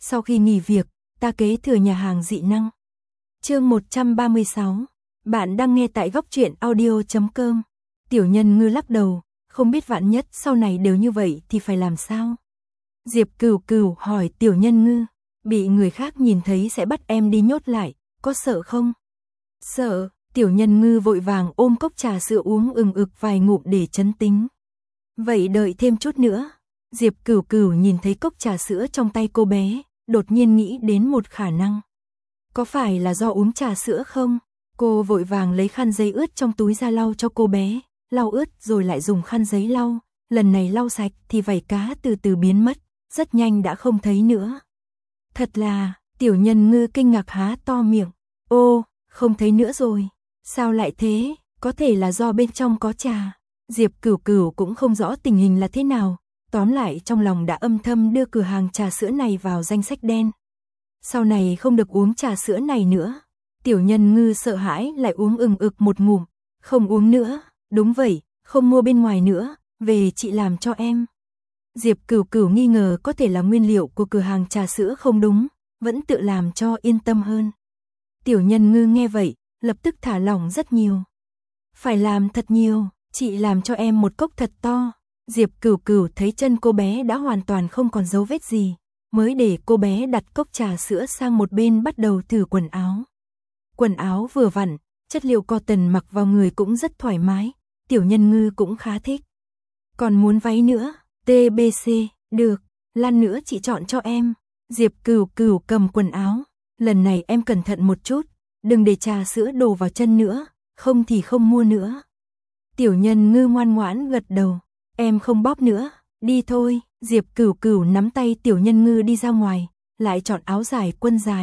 Sau khi nghỉ việc, ta kế thừa nhà hàng dị năng. Chương 136. Bạn đang nghe tại góc truyện audio.com. Tiểu Nhân Ngư lắc đầu, không biết vạn nhất sau này đều như vậy thì phải làm sao? Diệp Cửu Cửu hỏi Tiểu Nhân Ngư, bị người khác nhìn thấy sẽ bắt em đi nhốt lại, có sợ không? Sợ. Tiểu Nhân Ngư vội vàng ôm cốc trà sữa uống ừng ực vài ngụm để trấn tĩnh. Vậy đợi thêm chút nữa. Diệp Cửu Cửu nhìn thấy cốc trà sữa trong tay cô bé, đột nhiên nghĩ đến một khả năng. Có phải là do uống trà sữa không? Cô vội vàng lấy khăn giấy ướt trong túi ra lau cho cô bé, lau ướt rồi lại dùng khăn giấy lau, lần này lau sạch thì vảy cá từ từ biến mất, rất nhanh đã không thấy nữa. Thật là, Tiểu Nhân Ngư kinh ngạc há to miệng, ô, không thấy nữa rồi, sao lại thế, có thể là do bên trong có trà. Diệp Cửu Cửu cũng không rõ tình hình là thế nào, tóm lại trong lòng đã âm thầm đưa cửa hàng trà sữa này vào danh sách đen. Sau này không được uống trà sữa này nữa. Tiểu Nhân Ngư sợ hãi lại uống ừng ực một ngụm, không uống nữa, đúng vậy, không mua bên ngoài nữa, về chị làm cho em. Diệp Cửu Cửu nghi ngờ có thể là nguyên liệu của cửa hàng trà sữa không đúng, vẫn tự làm cho yên tâm hơn. Tiểu Nhân Ngư nghe vậy, lập tức thả lỏng rất nhiều. Phải làm thật nhiều, chị làm cho em một cốc thật to. Diệp Cửu Cửu thấy chân cô bé đã hoàn toàn không còn dấu vết gì, mới để cô bé đặt cốc trà sữa sang một bên bắt đầu thử quần áo. Quần áo vừa vặn, chất liệu cotton mặc vào người cũng rất thoải mái, Tiểu Nhân Ngư cũng khá thích. Còn muốn váy nữa, TBC, được, lát nữa chị chọn cho em. Diệp Cửu Cửu cầm quần áo, lần này em cẩn thận một chút, đừng để trà sữa đổ vào chân nữa, không thì không mua nữa. Tiểu Nhân Ngư ngoan ngoãn gật đầu, em không bóp nữa, đi thôi. Diệp Cửu Cửu nắm tay Tiểu Nhân Ngư đi ra ngoài, lại chọn áo dài,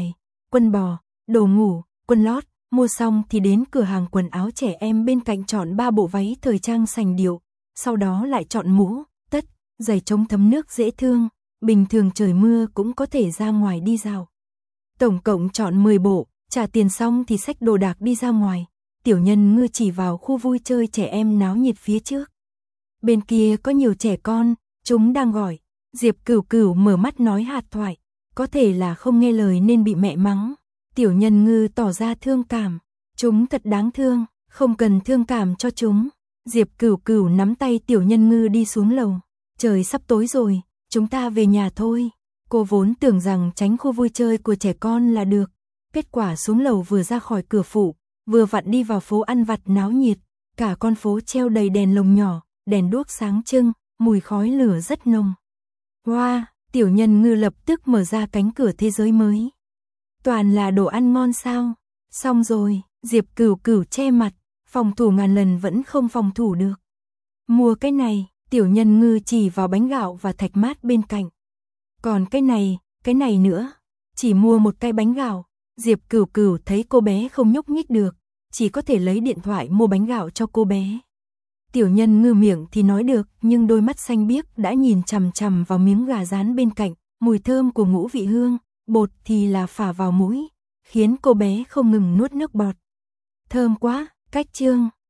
quần bò, đồ ngủ, quần lót, mua xong thì đến cửa hàng quần áo trẻ em bên cạnh chọn 3 bộ váy thời trang sành điệu, sau đó lại chọn mũ, tất, giày chống thấm nước dễ thương, bình thường trời mưa cũng có thể ra ngoài đi dạo. Tổng cộng chọn 10 bộ, trả tiền xong thì xách đồ đạc đi ra ngoài. Tiểu Nhân Ngư chỉ vào khu vui chơi trẻ em náo nhiệt phía trước. Bên kia có nhiều trẻ con, chúng đang gọi. Diệp Cửu Cửu mở mắt nói hạt thoại, có thể là không nghe lời nên bị mẹ mắng. Tiểu Nhân Ngư tỏ ra thương cảm, chúng thật đáng thương, không cần thương cảm cho chúng. Diệp Cửu Cửu nắm tay Tiểu Nhân Ngư đi xuống lầu, trời sắp tối rồi, chúng ta về nhà thôi. Cô vốn tưởng rằng tránh khu vui chơi của trẻ con là được, kết quả xuống lầu vừa ra khỏi cửa phụ, vừa vặn đi vào phố ăn vặt náo nhiệt, cả con phố treo đầy đèn lồng nhỏ, đèn đuốc sáng trưng, mùi khói lửa rất nồng. Wow, Tiểu Nhân Ngư lập tức mở ra cánh cửa thế giới mới. Toàn là đồ ăn ngon sao? Xong rồi, Diệp Cửu Cửu che mặt, phòng thủ ngàn lần vẫn không phòng thủ được. Mua cái này, Tiểu Nhân Ngư chỉ vào bánh gạo và thạch mát bên cạnh. Còn cái này nữa, chỉ mua một cái bánh gạo. Diệp Cửu Cửu thấy cô bé không nhúc nhích được, chỉ có thể lấy điện thoại mua bánh gạo cho cô bé. Tiểu Nhân Ngư miệng thì nói được, nhưng đôi mắt xanh biếc đã nhìn chằm chằm vào miếng gà rán bên cạnh, mùi thơm của ngũ vị hương, bột thì là phả vào mũi, khiến cô bé không ngừng nuốt nước bọt. Thơm quá, cách chương.